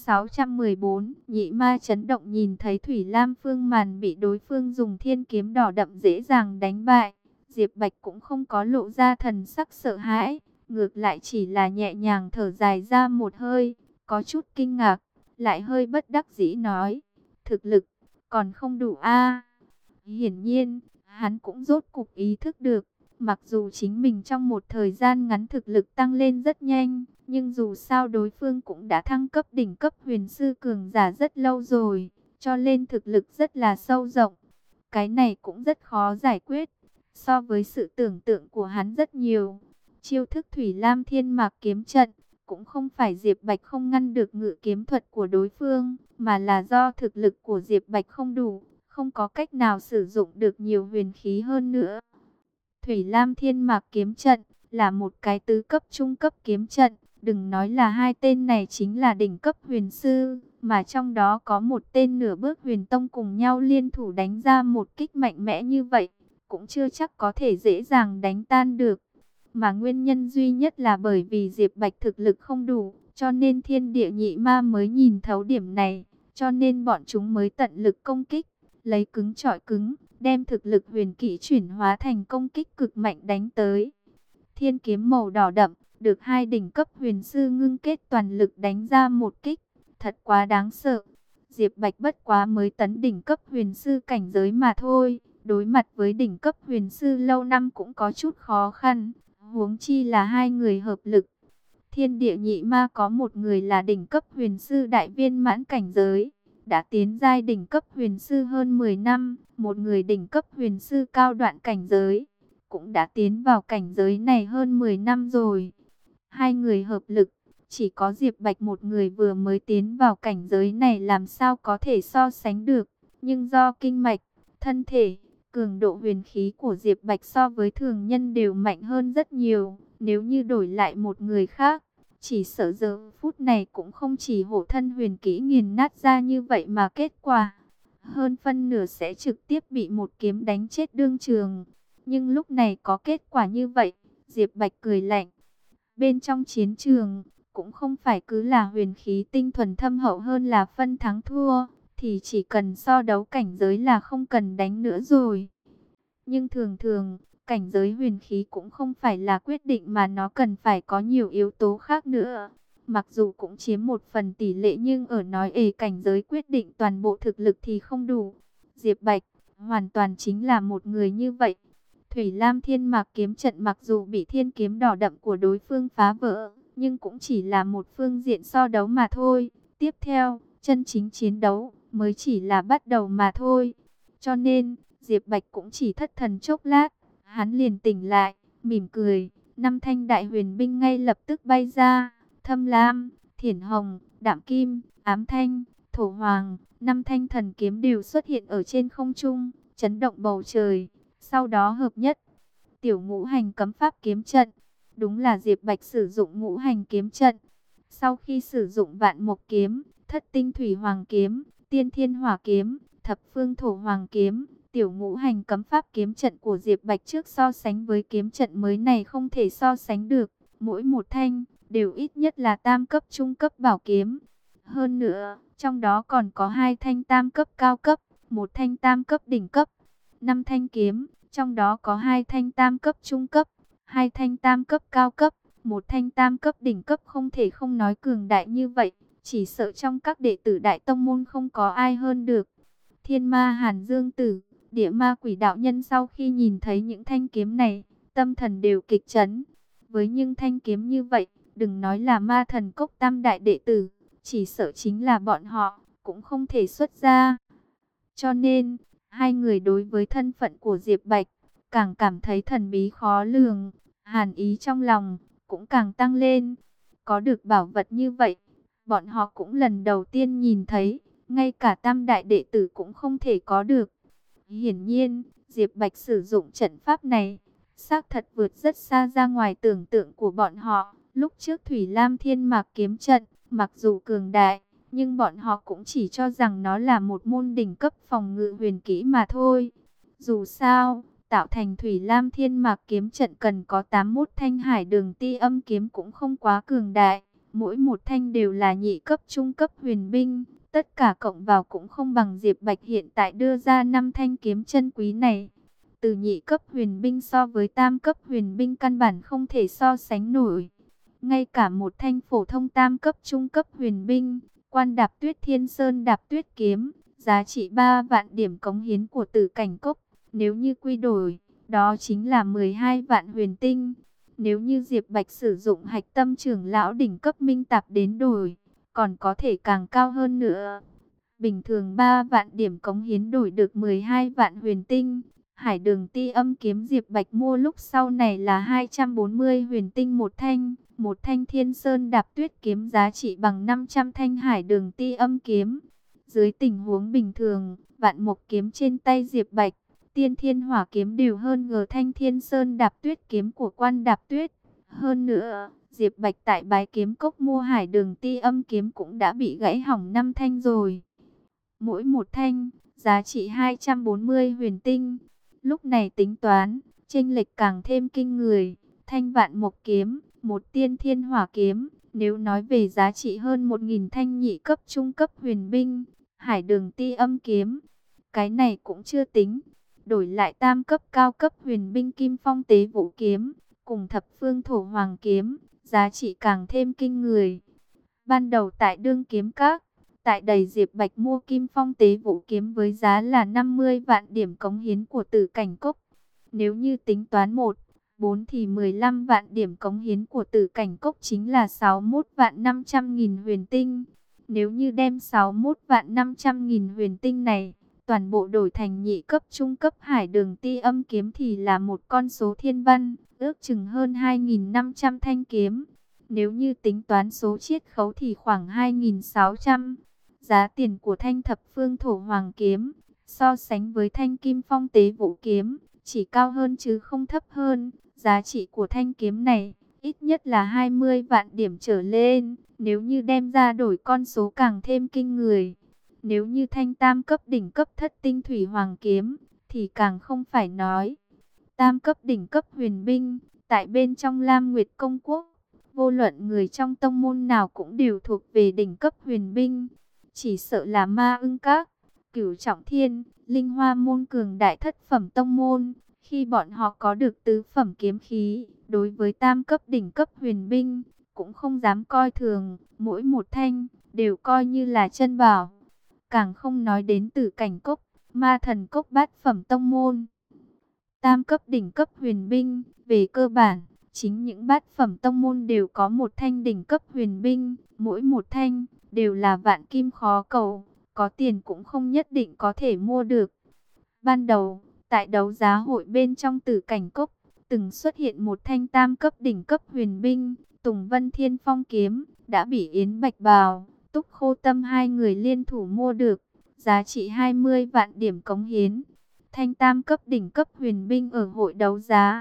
614, Nhị Ma chấn động. Nhìn thấy Thủy Lam phương màn bị đối phương dùng thiên kiếm đỏ đậm dễ dàng đánh bại, Diệp Bạch cũng không có lộ ra thần sắc sợ hãi, ngược lại chỉ là nhẹ nhàng thở dài ra một hơi, có chút kinh ngạc, lại hơi bất đắc dĩ nói, thực lực còn không đủ a. Hiển nhiên, hắn cũng rốt cục ý thức được, mặc dù chính mình trong một thời gian ngắn thực lực tăng lên rất nhanh, nhưng dù sao đối phương cũng đã thăng cấp đỉnh cấp huyền sư cường giả rất lâu rồi, cho nên thực lực rất là sâu rộng. Cái này cũng rất khó giải quyết, so với sự tưởng tượng của hắn rất nhiều. Chiêu thức Thủy Lam Thiên Mạc kiếm trận, cũng không phải Diệp Bạch không ngăn được ngự kiếm thuật của đối phương, mà là do thực lực của Diệp Bạch không đủ, không có cách nào sử dụng được nhiều huyền khí hơn nữa. Thủy Lam Thiên Mạc kiếm trận là một cái tứ cấp trung cấp kiếm trận, đừng nói là hai tên này chính là đỉnh cấp huyền sư, mà trong đó có một tên nửa bước huyền tông cùng nhau liên thủ đánh ra một kích mạnh mẽ như vậy, cũng chưa chắc có thể dễ dàng đánh tan được. Mà nguyên nhân duy nhất là bởi vì Diệp Bạch thực lực không đủ, cho nên Thiên Địa Nhị Ma mới nhìn thấu điểm này, cho nên bọn chúng mới tận lực công kích, lấy cứng chọi cứng, đem thực lực huyền kỹ chuyển hóa thành công kích cực mạnh đánh tới. Thiên kiếm màu đỏ đậm, được hai đỉnh cấp huyền sư ngưng kết toàn lực đánh ra một kích, thật quá đáng sợ. Diệp Bạch bất quá mới tấn đỉnh cấp huyền sư cảnh giới mà thôi, đối mặt với đỉnh cấp huyền sư lâu năm cũng có chút khó khăn, huống chi là hai người hợp lực. Thiên Địa Nhị Ma có một người là đỉnh cấp huyền sư đại viên mãn cảnh giới, đã tiến giai đỉnh cấp huyền sư hơn 10 năm, một người đỉnh cấp huyền sư cao đoạn cảnh giới, cũng đã tiến vào cảnh giới này hơn 10 năm rồi. Hai người hợp lực, chỉ có Diệp Bạch một người vừa mới tiến vào cảnh giới này làm sao có thể so sánh được, nhưng do kinh mạch, thân thể, cường độ huyền khí của Diệp Bạch so với thường nhân đều mạnh hơn rất nhiều, nếu như đổi lại một người khác, chỉ sợ giờ phút này cũng không chỉ hổ thân huyền kỹ nghiền nát ra như vậy mà kết quả hơn phân nửa sẽ trực tiếp bị một kiếm đánh chết đương trường. Nhưng lúc này có kết quả như vậy, Diệp Bạch cười lạnh. Bên trong chiến trường, cũng không phải cứ là huyền khí tinh thuần thâm hậu hơn là phân thắng thua, thì chỉ cần so đấu cảnh giới là không cần đánh nữa rồi. Nhưng thường thường, cảnh giới huyền khí cũng không phải là quyết định mà nó cần phải có nhiều yếu tố khác nữa. Mặc dù cũng chiếm một phần tỷ lệ nhưng ở nói cảnh giới quyết định toàn bộ thực lực thì không đủ. Diệp Bạch hoàn toàn chính là một người như vậy. Thủy Lam Thiên Mạc kiếm trận mặc dù bị thiên kiếm đỏ đậm của đối phương phá vỡ, nhưng cũng chỉ là một phương diện so đấu mà thôi. Tiếp theo, chân chính chiến đấu mới chỉ là bắt đầu mà thôi. Cho nên, Diệp Bạch cũng chỉ thất thần chốc lát, hắn liền tỉnh lại, mỉm cười, năm thanh đại huyền binh ngay lập tức bay ra, Thâm Lam, Thiển Hồng, Đạm Kim, Ám Thanh, Thổ Hoàng, năm thanh thần kiếm đều xuất hiện ở trên không trung, chấn động bầu trời, sau đó hợp nhất. Tiểu Ngũ Hành cấm pháp kiếm trận, Đúng là Diệp Bạch sử dụng ngũ hành kiếm trận. Sau khi sử dụng vạn mộc kiếm, thất tinh thủy hoàng kiếm, tiên thiên hỏa kiếm, thập phương thổ hoàng kiếm, tiểu ngũ hành cấm pháp, kiếm trận của Diệp Bạch trước so sánh với kiếm trận mới này không thể so sánh được. Mỗi một thanh đều ít nhất là tam cấp trung cấp bảo kiếm. Hơn nữa, trong đó còn có 2 thanh tam cấp cao cấp, một thanh tam cấp đỉnh cấp. 5 thanh kiếm, trong đó có 2 thanh tam cấp trung cấp, 2 thanh tam cấp cao cấp, một thanh tam cấp đỉnh cấp, không thể không nói cường đại như vậy. Chỉ sợ trong các đệ tử Đại Tông Môn không có ai hơn được. Thiên Ma Hàn Dương Tử, Địa Ma Quỷ Đạo Nhân sau khi nhìn thấy những thanh kiếm này, tâm thần đều kịch chấn. Với những thanh kiếm như vậy, đừng nói là Ma Thần Cốc tam đại đệ tử, chỉ sợ chính là bọn họ cũng không thể xuất ra. Cho nên, hai người đối với thân phận của Diệp Bạch càng cảm thấy thần bí khó lường, hàn ý trong lòng cũng càng tăng lên. Có được bảo vật như vậy, bọn họ cũng lần đầu tiên nhìn thấy, ngay cả tam đại đệ tử cũng không thể có được. Hiển nhiên, Diệp Bạch sử dụng trận pháp này, xác thật vượt rất xa ra ngoài tưởng tượng của bọn họ. Lúc trước Thủy Lam Thiên Mạc kiếm trận, mặc dù cường đại, nhưng bọn họ cũng chỉ cho rằng nó là một môn đỉnh cấp phòng ngự huyền kỹ mà thôi. Dù sao, tạo thành Thủy Lam Thiên Mạc kiếm trận cần có 81 thanh hải đường ti âm kiếm cũng không quá cường đại. Mỗi một thanh đều là nhị cấp trung cấp huyền binh. Tất cả cộng vào cũng không bằng Diệp Bạch hiện tại đưa ra 5 thanh kiếm chân quý này. Từ nhị cấp huyền binh so với tam cấp huyền binh căn bản không thể so sánh nổi. Ngay cả một thanh phổ thông tam cấp trung cấp huyền binh, Quan Đạp Tuyết Thiên Sơn Đạp Tuyết kiếm, giá trị 3 vạn điểm cống hiến của Tử Cảnh Cốc, nếu như quy đổi, đó chính là 12 vạn huyền tinh. Nếu như Diệp Bạch sử dụng Hạch Tâm Trưởng lão đỉnh cấp minh tạp đến đổi, còn có thể càng cao hơn nữa. Bình thường 3 vạn điểm cống hiến đổi được 12 vạn huyền tinh. Hải đường ti âm kiếm Diệp Bạch mua lúc sau này là 240 huyền tinh một thanh. Một thanh Thiên Sơn Đạp Tuyết kiếm giá trị bằng 500 thanh hải đường ti âm kiếm. Dưới tình huống bình thường, vạn mộc kiếm trên tay Diệp Bạch, tiên thiên hỏa kiếm đều hơn ngờ thanh Thiên Sơn Đạp Tuyết kiếm của Quan Đạp Tuyết. Hơn nữa, Diệp Bạch tại Bái Kiếm Cốc mua hải đường ti âm kiếm cũng đã bị gãy hỏng 5 thanh rồi. Mỗi một thanh, giá trị 240 huyền tinh. Lúc này tính toán, chênh lệch càng thêm kinh người. Thanh vạn mộc kiếm, một tiên thiên hỏa kiếm, nếu nói về giá trị hơn 1000 thanh nhị cấp trung cấp huyền binh, hải đường ti âm kiếm, cái này cũng chưa tính. Đổi lại tam cấp cao cấp huyền binh Kim Phong Tế Vũ kiếm, cùng thập phương thổ hoàng kiếm, giá trị càng thêm kinh người. Ban đầu tại Đương Kiếm Các, tại đầy Diệp Bạch mua Kim Phong Tế Vũ kiếm với giá là 50 vạn điểm cống hiến của Tử Cảnh Cốc. Nếu như tính toán 1/4 thì 15 vạn điểm cống hiến của Tử Cảnh Cốc chính là 61 vạn 500 nghìn huyền tinh. Nếu như đem 61 vạn 500 nghìn huyền tinh này toàn bộ đổi thành nhị cấp trung cấp hải đường ti âm kiếm thì là một con số thiên văn, ước chừng hơn 2.500 thanh kiếm. Nếu như tính toán số chiết khấu thì khoảng 2.600. Giá tiền của thanh thập phương thổ hoàng kiếm, so sánh với thanh Kim Phong Tế Vũ kiếm, chỉ cao hơn chứ không thấp hơn. Giá trị của thanh kiếm này, ít nhất là 20 vạn điểm trở lên. Nếu như đem ra đổi con số càng thêm kinh người. Nếu như thanh tam cấp đỉnh cấp thất tinh thủy hoàng kiếm, thì càng không phải nói. Tam cấp đỉnh cấp huyền binh, tại bên trong Lam Nguyệt Công Quốc, vô luận người trong tông môn nào cũng đều thuộc về đỉnh cấp huyền binh. Chỉ sợ là Ma Ưng Các, Cửu Trọng Thiên, Linh Hoa môn cường đại thất phẩm tông môn. Khi bọn họ có được tứ phẩm kiếm khí, đối với tam cấp đỉnh cấp huyền binh, cũng không dám coi thường, mỗi một thanh, đều coi như là chân bảo. Càng không nói đến Tử Cảnh Cốc, Ma Thần Cốc bát phẩm tông môn. Tam cấp đỉnh cấp huyền binh, về cơ bản, chính những bát phẩm tông môn đều có một thanh đỉnh cấp huyền binh, mỗi một thanh đều là vạn kim khó cầu, có tiền cũng không nhất định có thể mua được. Ban đầu, tại đấu giá hội bên trong Tử Cảnh Cốc, từng xuất hiện một thanh tam cấp đỉnh cấp huyền binh, Tùng Vân Thiên Phong kiếm, đã bị Yến Bạch Bào, Túc Khô Tâm hai người liên thủ mua được, giá trị 20 vạn điểm cống hiến. Thanh tam cấp đỉnh cấp huyền binh ở hội đấu giá,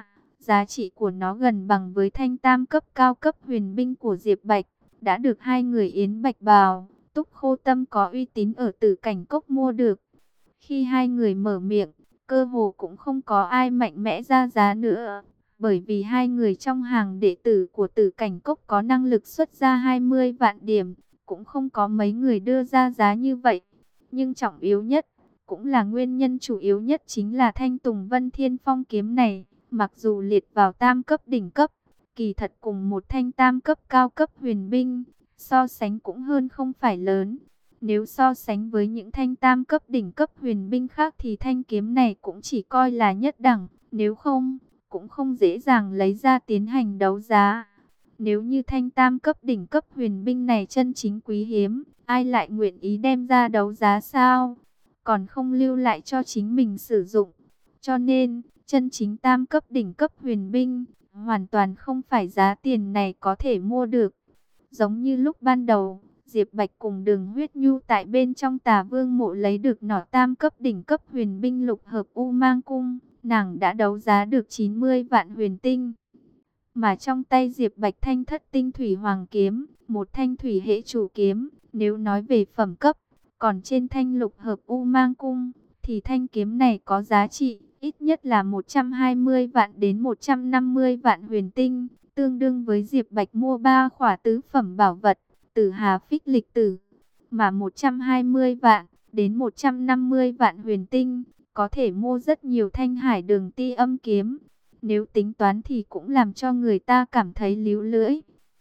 Giá trị của nó gần bằng với thanh tam cấp cao cấp huyền binh của Diệp Bạch, đã được hai người Yến Bạch Bào, Túc Khô Tâm có uy tín ở Tử Cảnh Cốc mua được. Khi hai người mở miệng, cơ hồ cũng không có ai mạnh mẽ ra giá nữa, bởi vì hai người trong hàng đệ tử của Tử Cảnh Cốc có năng lực xuất ra 20 vạn điểm, cũng không có mấy người đưa ra giá như vậy. Nhưng trọng yếu nhất, cũng là nguyên nhân chủ yếu nhất chính là thanh Tùng Vân Thiên Phong kiếm này, mặc dù liệt vào tam cấp đỉnh cấp, kỳ thật cùng một thanh tam cấp cao cấp huyền binh, so sánh cũng hơn không phải lớn. Nếu so sánh với những thanh tam cấp đỉnh cấp huyền binh khác thì thanh kiếm này cũng chỉ coi là nhất đẳng, nếu không, cũng không dễ dàng lấy ra tiến hành đấu giá. Nếu như thanh tam cấp đỉnh cấp huyền binh này chân chính quý hiếm, ai lại nguyện ý đem ra đấu giá sao? Còn không lưu lại cho chính mình sử dụng. Cho nên, chân chính tam cấp đỉnh cấp huyền binh, hoàn toàn không phải giá tiền này có thể mua được. Giống như lúc ban đầu, Diệp Bạch cùng Đường Huyết Nhu tại bên trong Tà Vương mộ lấy được nỏ tam cấp đỉnh cấp huyền binh lục hợp U Mang Cung, nàng đã đấu giá được 90 vạn huyền tinh. Mà trong tay Diệp Bạch thanh thất tinh thủy hoàng kiếm, một thanh thủy hệ chủ kiếm, nếu nói về phẩm cấp, còn trên thanh lục hợp U Mang Cung, thì thanh kiếm này có giá trị, ít nhất là 120 vạn đến 150 vạn huyền tinh, tương đương với Diệp Bạch mua 3 khỏa tứ phẩm bảo vật, Tử Hà Phích Lịch Tử. Mà 120 vạn đến 150 vạn huyền tinh, có thể mua rất nhiều thanh hải đường ti âm kiếm. Nếu tính toán thì cũng làm cho người ta cảm thấy líu lưỡi.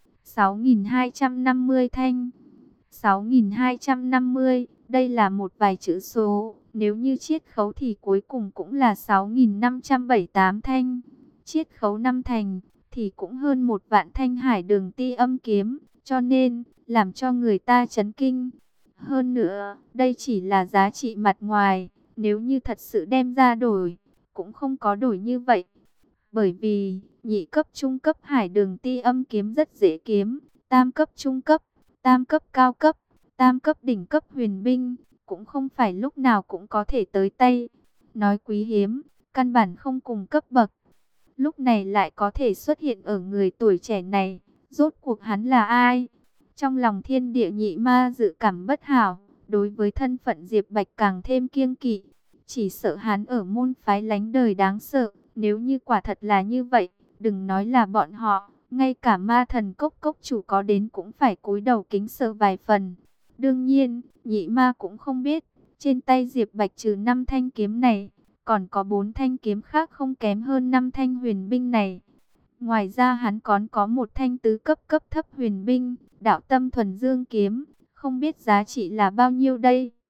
6.250 thanh. 6.250, đây là một vài chữ số. Nếu như chiết khấu thì cuối cùng cũng là 6.578 thanh. Chiết khấu 5 thành thì cũng hơn 1 vạn thanh hải đường ti âm kiếm. Cho nên, làm cho người ta chấn kinh. Hơn nữa, đây chỉ là giá trị mặt ngoài. Nếu như thật sự đem ra đổi, cũng không có đổi như vậy. Bởi vì, nhị cấp trung cấp hải đường ti âm kiếm rất dễ kiếm, tam cấp trung cấp, tam cấp cao cấp, tam cấp đỉnh cấp huyền binh, cũng không phải lúc nào cũng có thể tới tay. Nói quý hiếm, căn bản không cùng cấp bậc. Lúc này lại có thể xuất hiện ở người tuổi trẻ này, rốt cuộc hắn là ai? Trong lòng thiên địa nhị ma dự cảm bất hảo, đối với thân phận Diệp Bạch càng thêm kiêng kỵ. Chỉ sợ hắn ở môn phái lánh đời đáng sợ. Nếu như quả thật là như vậy, đừng nói là bọn họ, ngay cả ma thần cốc cốc chủ có đến cũng phải cúi đầu kính sợ vài phần. Đương nhiên, nhị ma cũng không biết, trên tay Diệp Bạch trừ 5 thanh kiếm này, còn có 4 thanh kiếm khác không kém hơn 5 thanh huyền binh này. Ngoài ra hắn còn có một thanh tứ cấp cấp thấp huyền binh, đạo tâm thuần dương kiếm, không biết giá trị là bao nhiêu đây.